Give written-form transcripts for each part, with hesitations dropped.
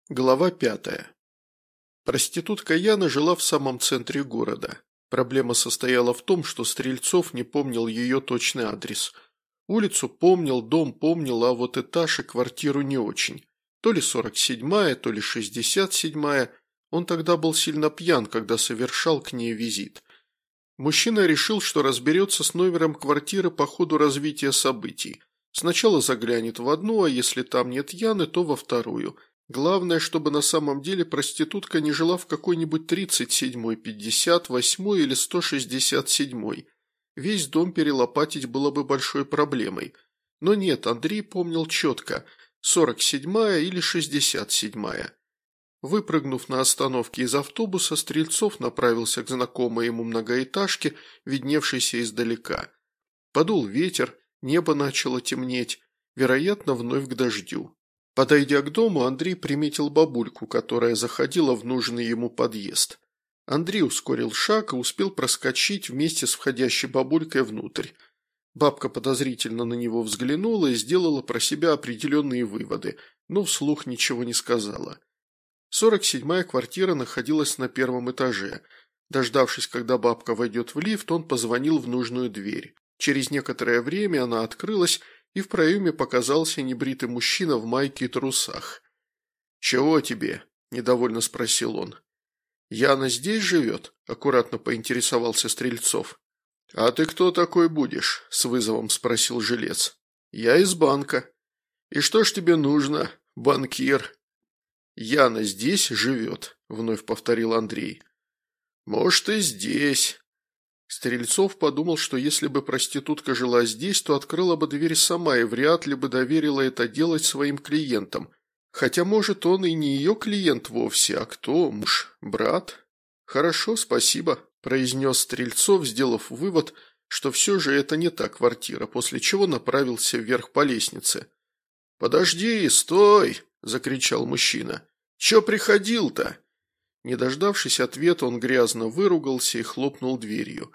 Глава 5. Проститутка Яна жила в самом центре города. Проблема состояла в том, что Стрельцов не помнил ее точный адрес. Улицу помнил, дом помнил, а вот этаж и квартиру не очень. То ли 47-я, то ли 67-я. Он тогда был сильно пьян, когда совершал к ней визит. Мужчина решил, что разберется с номером квартиры по ходу развития событий. Сначала заглянет в одну, а если там нет Яны, то во вторую – главное, чтобы на самом деле проститутка не жила в какой-нибудь 37-й, 58-й или 167-й. Весь дом перелопатить было бы большой проблемой. Но нет, Андрей помнил четко – 47-я или 67-я. Выпрыгнув на остановке из автобуса, Стрельцов направился к знакомой ему многоэтажке, видневшейся издалека. Подул ветер, небо начало темнеть, вероятно, вновь к дождю. Подойдя к дому, Андрей приметил бабульку, которая заходила в нужный ему подъезд. Андрей ускорил шаг и успел проскочить вместе с входящей бабулькой внутрь. Бабка подозрительно на него взглянула и сделала про себя определенные выводы, но вслух ничего не сказала. 47-я квартира находилась на первом этаже. Дождавшись, когда бабка войдет в лифт, он позвонил в нужную дверь. Через некоторое время она открылась, и в проеме показался небритый мужчина в майке и трусах. «Чего тебе?» – недовольно спросил он. «Яна здесь живет?» – аккуратно поинтересовался Стрельцов. «А ты кто такой будешь?» – с вызовом спросил жилец. «Я из банка». «И что ж тебе нужно, банкир?» «Яна здесь живет», – вновь повторил Андрей. «Может, и здесь». Стрельцов подумал, что если бы проститутка жила здесь, то открыла бы дверь сама и вряд ли бы доверила это делать своим клиентам. Хотя, может, он и не ее клиент вовсе, а кто? Муж? Брат? «Хорошо, спасибо», – произнес Стрельцов, сделав вывод, что все же это не та квартира, после чего направился вверх по лестнице. «Подожди, стой!» – закричал мужчина. «Че приходил-то?» Не дождавшись ответа, он грязно выругался и хлопнул дверью.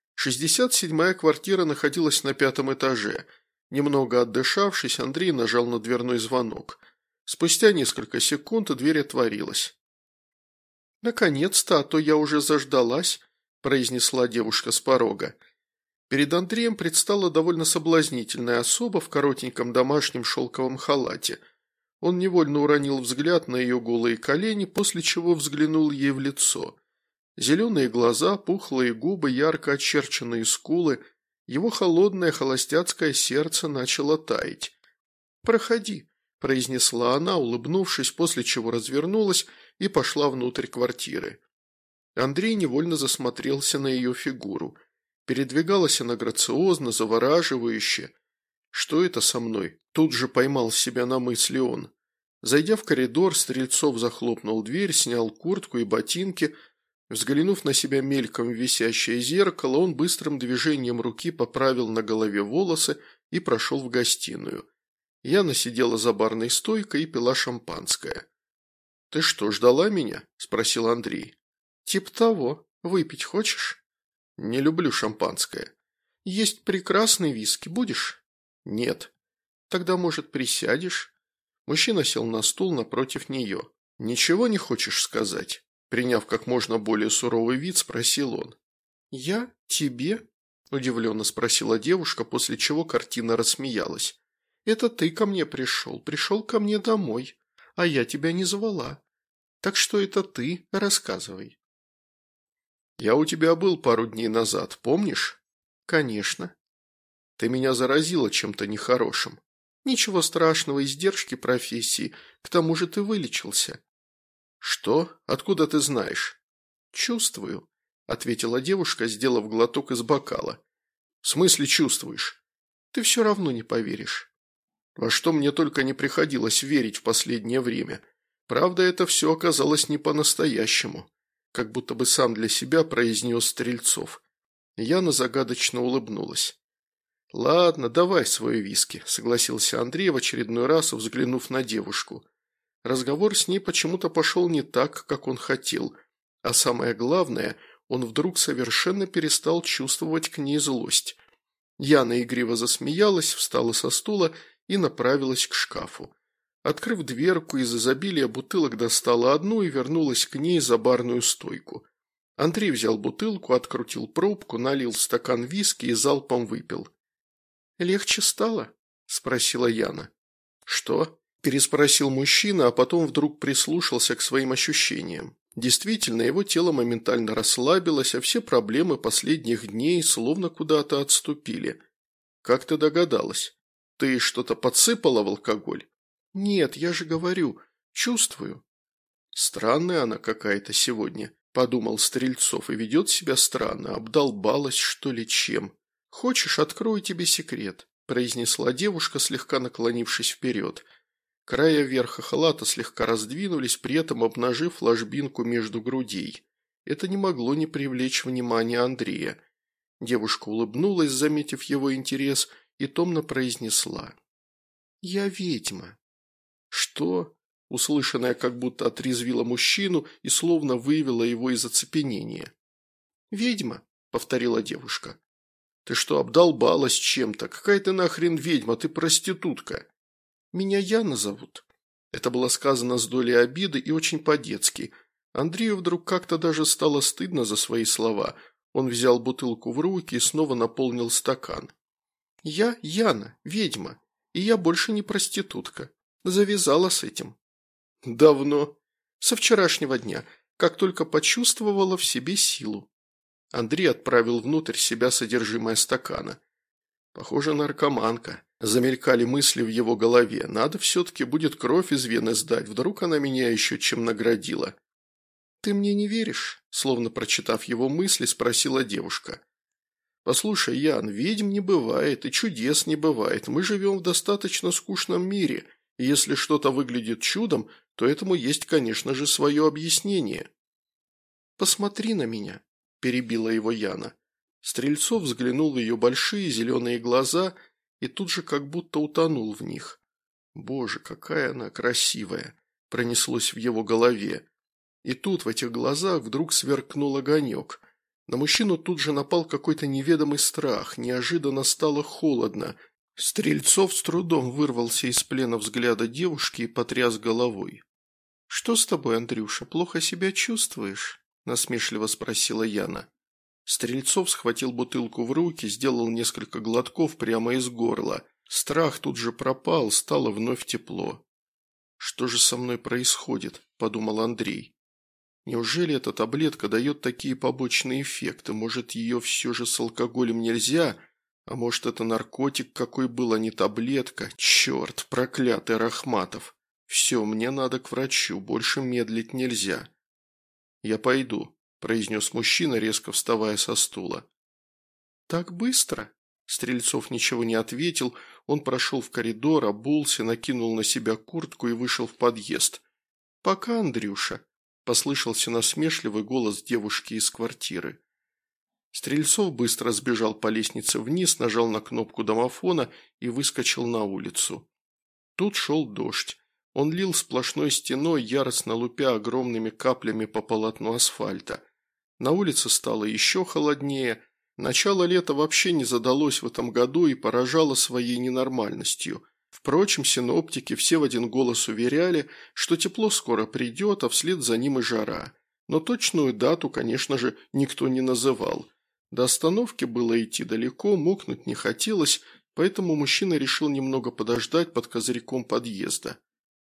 67-я квартира находилась на 5-м этаже. Немного отдышавшись, Андрей нажал на дверной звонок. Спустя несколько секунд дверь отворилась. «Наконец-то, а то я уже заждалась», – произнесла девушка с порога. Перед Андреем предстала довольно соблазнительная особа в коротеньком домашнем шелковом халате. Он невольно уронил взгляд на ее голые колени, после чего взглянул ей в лицо. Зеленые глаза, пухлые губы, ярко очерченные скулы. Его холодное холостяцкое сердце начало таять. «Проходи», – произнесла она, улыбнувшись, после чего развернулась и пошла внутрь квартиры. Андрей невольно засмотрелся на ее фигуру. Передвигалась она грациозно, завораживающе. «Что это со мной?» – тут же поймал себя на мысли он. Зайдя в коридор, Стрельцов захлопнул дверь, снял куртку и ботинки. Взглянув на себя мельком в висящее зеркало, он быстрым движением руки поправил на голове волосы и прошел в гостиную. Яна сидела за барной стойкой и пила шампанское. «Ты что, ждала меня?» – спросил Андрей. «Тип того. Выпить хочешь?» «Не люблю шампанское». «Есть прекрасный виски. Будешь?» «Нет». «Тогда, может, присядешь?» Мужчина сел на стул напротив нее. «Ничего не хочешь сказать?» Приняв как можно более суровый вид, спросил он. «Я? Тебе?» – удивленно спросила девушка, после чего картина рассмеялась. «Это ты ко мне пришел ко мне домой, а я тебя не звала. Так что это ты, рассказывай». «Я у тебя был пару дней назад, помнишь?» «Конечно». «Ты меня заразила чем-то нехорошим». «Ничего страшного, издержки профессии, к тому же ты вылечился». «Что? Откуда ты знаешь?» «Чувствую», – ответила девушка, сделав глоток из бокала. «В смысле чувствуешь?» «Ты все равно не поверишь». «Во что мне только не приходилось верить в последнее время. Правда, это все оказалось не по-настоящему», – как будто бы сам для себя произнес Стрельцов. Яна загадочно улыбнулась. «Ладно, давай свой виски», – согласился Андрей в очередной раз, взглянув на девушку. Разговор с ней почему-то пошел не так, как он хотел, а самое главное, он вдруг совершенно перестал чувствовать к ней злость. Яна игриво засмеялась, встала со стула и направилась к шкафу. Открыв дверку, из изобилия бутылок достала одну и вернулась к ней за барную стойку. Андрей взял бутылку, открутил пробку, налил стакан виски и залпом выпил. «Легче стало?» – спросила Яна. «Что?» – переспросил мужчина, а потом вдруг прислушался к своим ощущениям. Действительно, его тело моментально расслабилось, а все проблемы последних дней словно куда-то отступили. «Как ты догадалась? Ты что-то подсыпала в алкоголь?» «Нет, я же говорю, чувствую». «Странная она какая-то сегодня», – подумал Стрельцов, и ведет себя странно, обдолбалась, что ли, чем. «Хочешь, открою тебе секрет», – произнесла девушка, слегка наклонившись вперед. Края верха халата слегка раздвинулись, при этом обнажив ложбинку между грудей. Это не могло не привлечь внимания Андрея. Девушка улыбнулась, заметив его интерес, и томно произнесла: «Я ведьма». «Что?» – услышанное как будто отрезвило мужчину и словно вывело его из оцепенения. «Ведьма», – повторила девушка. «Ты что, обдолбалась чем-то? Какая ты нахрен ведьма? Ты проститутка!» «Меня Яна зовут». Это было сказано с долей обиды и очень по-детски. Андрею вдруг как-то даже стало стыдно за свои слова. Он взял бутылку в руки и снова наполнил стакан. «Я Яна, ведьма, и я больше не проститутка. Завязала с этим». «Давно?» «Со вчерашнего дня, как только почувствовала в себе силу». Андрей отправил внутрь себя содержимое стакана. «Похоже, наркоманка». Замелькали мысли в его голове. Надо все-таки будет кровь из вены сдать, вдруг она меня еще чем наградила. «Ты мне не веришь?» Словно прочитав его мысли, спросила девушка. «Послушай, Ян, ведьм не бывает и чудес не бывает. Мы живем в достаточно скучном мире, и если что-то выглядит чудом, то этому есть, конечно же, свое объяснение». «Посмотри на меня», – перебила его Яна. Стрельцов взглянул в ее большие зеленые глаза и тут же как будто утонул в них. «Боже, какая она красивая!» – пронеслось в его голове. И тут в этих глазах вдруг сверкнул огонек. На мужчину тут же напал какой-то неведомый страх, неожиданно стало холодно. Стрельцов с трудом вырвался из плена взгляда девушки и потряс головой. «Что с тобой, Андрюша, плохо себя чувствуешь?» – насмешливо спросила Яна. Стрельцов схватил бутылку в руки, сделал несколько глотков прямо из горла. Страх тут же пропал, стало вновь тепло. «Что же со мной происходит?» – подумал Андрей. «Неужели эта таблетка дает такие побочные эффекты? Может, ее все же с алкоголем нельзя? А может, это наркотик какой был, а не таблетка? Черт, проклятый Рахматов! Все, мне надо к врачу, больше медлить нельзя». «Я пойду», – произнес мужчина, резко вставая со стула. «Так быстро?» Стрельцов ничего не ответил, он прошел в коридор, обулся, накинул на себя куртку и вышел в подъезд. «Пока, Андрюша», – послышался насмешливый голос девушки из квартиры. Стрельцов быстро сбежал по лестнице вниз, нажал на кнопку домофона и выскочил на улицу. Тут шел дождь. Он лил сплошной стеной, яростно лупя огромными каплями по полотну асфальта. На улице стало еще холоднее. Начало лета вообще не задалось в этом году и поражало своей ненормальностью. Впрочем, синоптики все в один голос уверяли, что тепло скоро придет, а вслед за ним и жара. Но точную дату, конечно же, никто не называл. До остановки было идти далеко, мокнуть не хотелось, поэтому мужчина решил немного подождать под козырьком подъезда.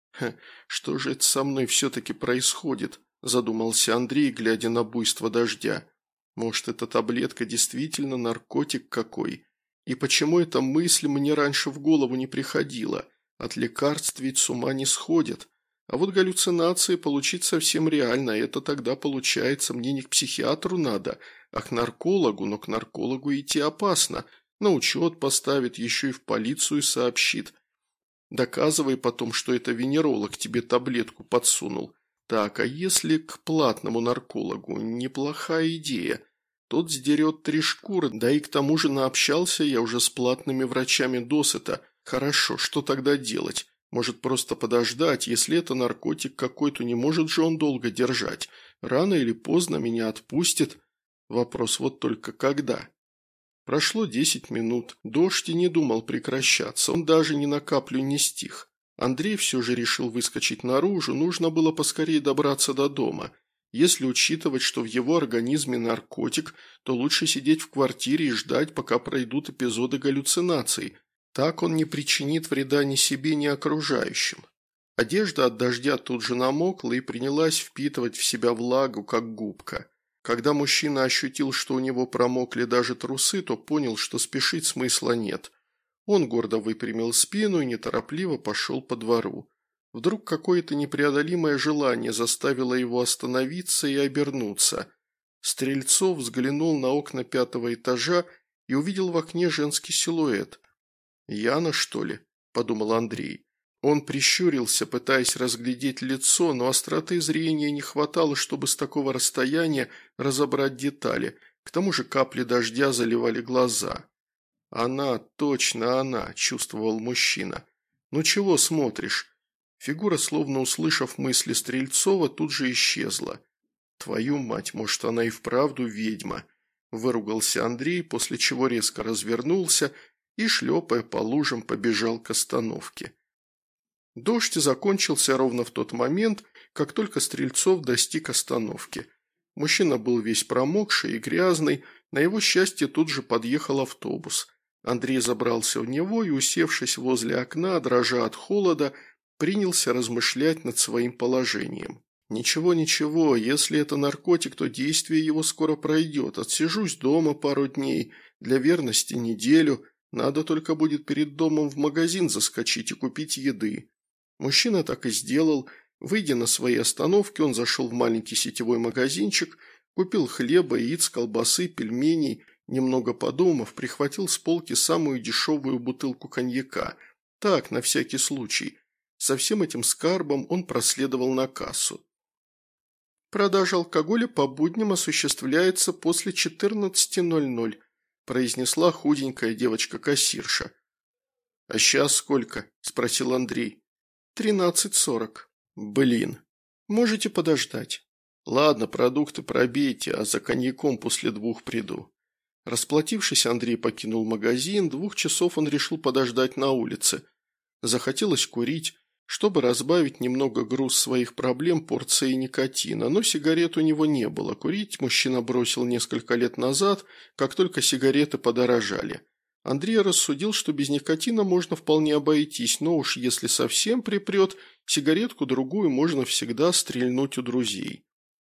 «Что же это со мной все-таки происходит?» – задумался Андрей, глядя на буйство дождя. «Может, эта таблетка действительно наркотик какой? И почему эта мысль мне раньше в голову не приходила? От лекарств ведь с ума не сходят. А вот галлюцинации получить совсем реально, это тогда получается мне не к психиатру надо, а к наркологу, но к наркологу идти опасно. На учет поставит, еще и в полицию сообщит. Доказывай потом, что это венеролог тебе таблетку подсунул. Так, а если к платному наркологу? Неплохая идея. Тот сдерет 3 шкуры, да и к тому же наобщался я уже с платными врачами досыта. Хорошо, что тогда делать? Может, просто подождать, если это наркотик какой-то, не может же он долго держать. Рано или поздно меня отпустит. Вопрос вот только когда. Прошло 10 минут. Дождь и не думал прекращаться, он даже ни на каплю не стих. Андрей все же решил выскочить наружу, нужно было поскорее добраться до дома. Если учитывать, что в его организме наркотик, то лучше сидеть в квартире и ждать, пока пройдут эпизоды галлюцинаций. Так он не причинит вреда ни себе, ни окружающим. Одежда от дождя тут же намокла и принялась впитывать в себя влагу, как губка. Когда мужчина ощутил, что у него промокли даже трусы, то понял, что спешить смысла нет. Он гордо выпрямил спину и неторопливо пошел по двору. Вдруг какое-то непреодолимое желание заставило его остановиться и обернуться. Стрельцов взглянул на окна 5-го этажа и увидел в окне женский силуэт. «Яна, что ли?» – подумал Андрей. Он прищурился, пытаясь разглядеть лицо, но остроты зрения не хватало, чтобы с такого расстояния разобрать детали. К тому же капли дождя заливали глаза. «Она, точно она», – чувствовал мужчина. «Ну чего смотришь?» Фигура, словно услышав мысли Стрельцова, тут же исчезла. «Твою мать, может, она и вправду ведьма?» – выругался Андрей, после чего резко развернулся и, шлепая по лужам, побежал к остановке. Дождь закончился ровно в тот момент, как только Стрельцов достиг остановки. Мужчина был весь промокший и грязный, на его счастье тут же подъехал автобус. Андрей забрался в него и, усевшись возле окна, дрожа от холода, принялся размышлять над своим положением. «Ничего, если это наркотик, то действие его скоро пройдет. Отсижусь дома пару дней, для верности неделю. Надо только будет перед домом в магазин заскочить и купить еды». Мужчина так и сделал. Выйдя на своей остановке, он зашел в маленький сетевой магазинчик, купил хлеба, яиц, колбасы, пельменей, немного подумав, прихватил с полки самую дешевую бутылку коньяка. Так, на всякий случай. Со всем этим скарбом он проследовал на кассу. «Продажа алкоголя по будням осуществляется после 14:00, произнесла худенькая девочка-кассирша. «А сейчас сколько?» – спросил Андрей. 13:40. Блин. Можете подождать. Ладно, продукты пробейте, а за коньяком после 2 приду. Расплатившись, Андрей покинул магазин, 2 часов он решил подождать на улице. Захотелось курить, чтобы разбавить немного груз своих проблем порцией никотина, но сигарет у него не было. Курить мужчина бросил несколько лет назад, как только сигареты подорожали. Андрей рассудил, что без никотина можно вполне обойтись, но уж если совсем припрет, сигаретку-другую можно всегда стрельнуть у друзей.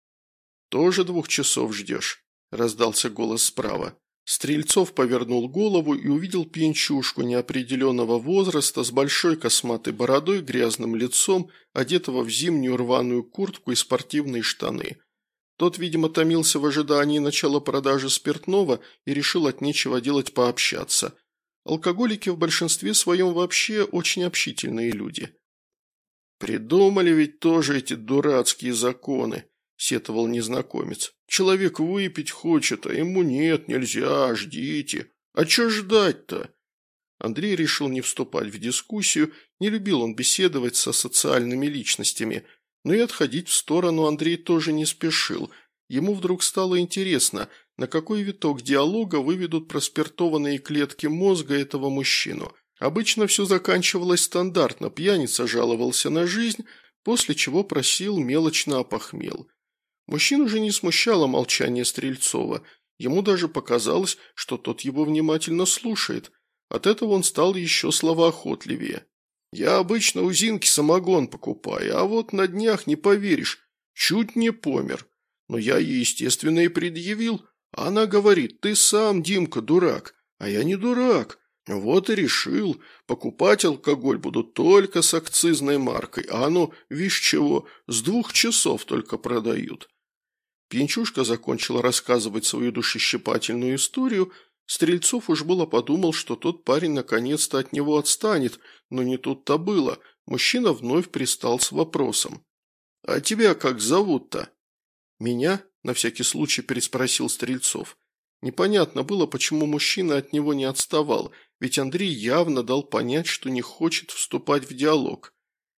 «Тоже 2 часов ждешь?» – раздался голос справа. Стрельцов повернул голову и увидел пьянчушку неопределенного возраста с большой косматой бородой, грязным лицом, одетого в зимнюю рваную куртку и спортивные штаны. Тот, видимо, томился в ожидании начала продажи спиртного и решил от нечего делать пообщаться. Алкоголики в большинстве своем вообще очень общительные люди. «Придумали ведь тоже эти дурацкие законы», – сетовал незнакомец. «Человек выпить хочет, а ему нет, нельзя, ждите. А чё ждать-то?» Андрей решил не вступать в дискуссию, не любил он беседовать со социальными личностями – но и отходить в сторону Андрей тоже не спешил. Ему вдруг стало интересно, на какой виток диалога выведут проспиртованные клетки мозга этого мужчину. Обычно все заканчивалось стандартно, пьяница жаловался на жизнь, после чего просил мелочно опохмел. Мужчину же не смущало молчание Стрельцова. Ему даже показалось, что тот его внимательно слушает. От этого он стал еще словоохотливее. «Я обычно у Зинки самогон покупаю, а вот на днях, не поверишь, чуть не помер. Но я ей, естественно, и предъявил. А она говорит, ты сам, Димка, дурак. А я не дурак. Вот и решил, покупать алкоголь буду только с акцизной маркой, а оно, вишь чего, с 2 часов только продают». Пьянчушка закончила рассказывать свою душещипательную историю. Стрельцов уж было подумал, что тот парень наконец-то от него отстанет, но не тут-то было. Мужчина вновь пристал с вопросом. «А тебя как зовут-то?» «Меня?» – на всякий случай переспросил Стрельцов. Непонятно было, почему мужчина от него не отставал, ведь Андрей явно дал понять, что не хочет вступать в диалог.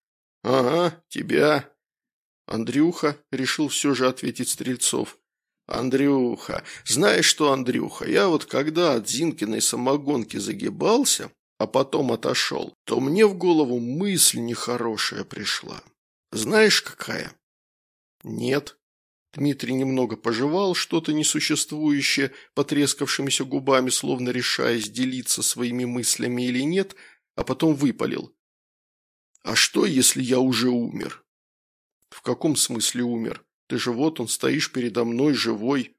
«Ага, тебя». «Андрюха», – решил все же ответить Стрельцов. «Андрюха. Знаешь что, Андрюха, я вот когда от Зинкиной самогонки загибался, а потом отошел, то мне в голову мысль нехорошая пришла. Знаешь, какая? Нет. Дмитрий немного пожевал что-то несуществующее, потрескавшимися губами, словно решаясь, делиться своими мыслями или нет, а потом выпалил. «А что, если я уже умер?» «В каком смысле умер? Ты же вот он, стоишь передо мной, живой».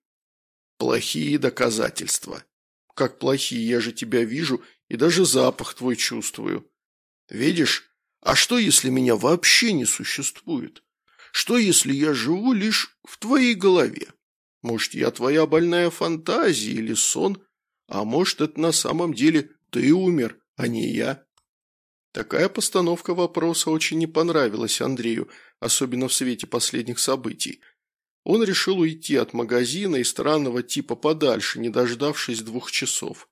«Плохие доказательства». «Как плохие? Я же тебя вижу и даже запах твой чувствую». «Видишь? А что, если меня вообще не существует? Что, если я живу лишь в твоей голове? Может, я твоя больная фантазия или сон? А может, это на самом деле ты умер, а не я?» Такая постановка вопроса очень не понравилась Андрею, особенно в свете последних событий. Он решил уйти от магазина и странного типа подальше, не дождавшись 2 часов.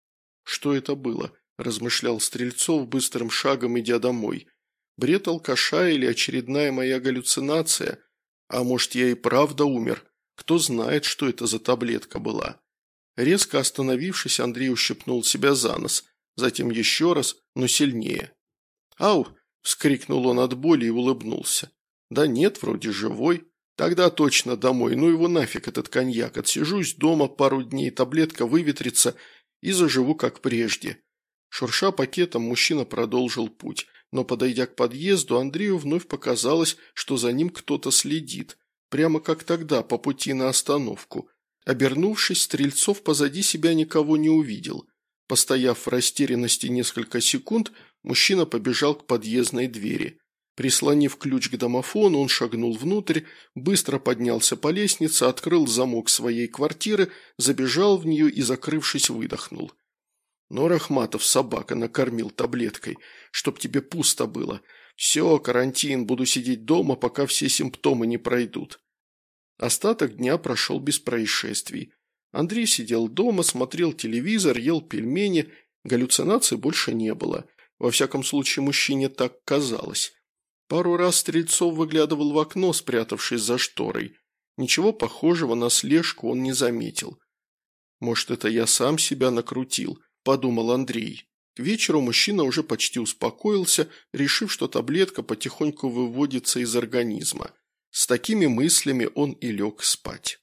«Что это было?» – размышлял Стрельцов, быстрым шагом идя домой. «Бред алкаша или очередная моя галлюцинация? А может, я и правда умер? Кто знает, что это за таблетка была?» Резко остановившись, Андрей ущипнул себя за нос, затем еще раз, но сильнее. «Ау!» – вскрикнул он от боли и улыбнулся. «Да нет, вроде живой. Тогда точно домой, ну его нафиг этот коньяк. Отсижусь дома пару дней, таблетка выветрится и заживу как прежде». Шурша пакетом, мужчина продолжил путь, но, подойдя к подъезду, Андрею вновь показалось, что за ним кто-то следит, прямо как тогда, по пути на остановку. Обернувшись, Стрельцов позади себя никого не увидел. Постояв в растерянности несколько секунд, мужчина побежал к подъездной двери. Прислонив ключ к домофону, он шагнул внутрь, быстро поднялся по лестнице, открыл замок своей квартиры, забежал в нее и, закрывшись, выдохнул. «Но Рахматов собака накормил таблеткой, чтоб тебе пусто было. Все, карантин, буду сидеть дома, пока все симптомы не пройдут». Остаток дня прошел без происшествий. Андрей сидел дома, смотрел телевизор, ел пельмени, галлюцинаций больше не было. Во всяком случае, мужчине так казалось. Пару раз Стрельцов выглядывал в окно, спрятавшись за шторой. Ничего похожего на слежку он не заметил. «Может, это я сам себя накрутил?» – подумал Андрей. К вечеру мужчина уже почти успокоился, решив, что таблетка потихоньку выводится из организма. С такими мыслями он и лег спать.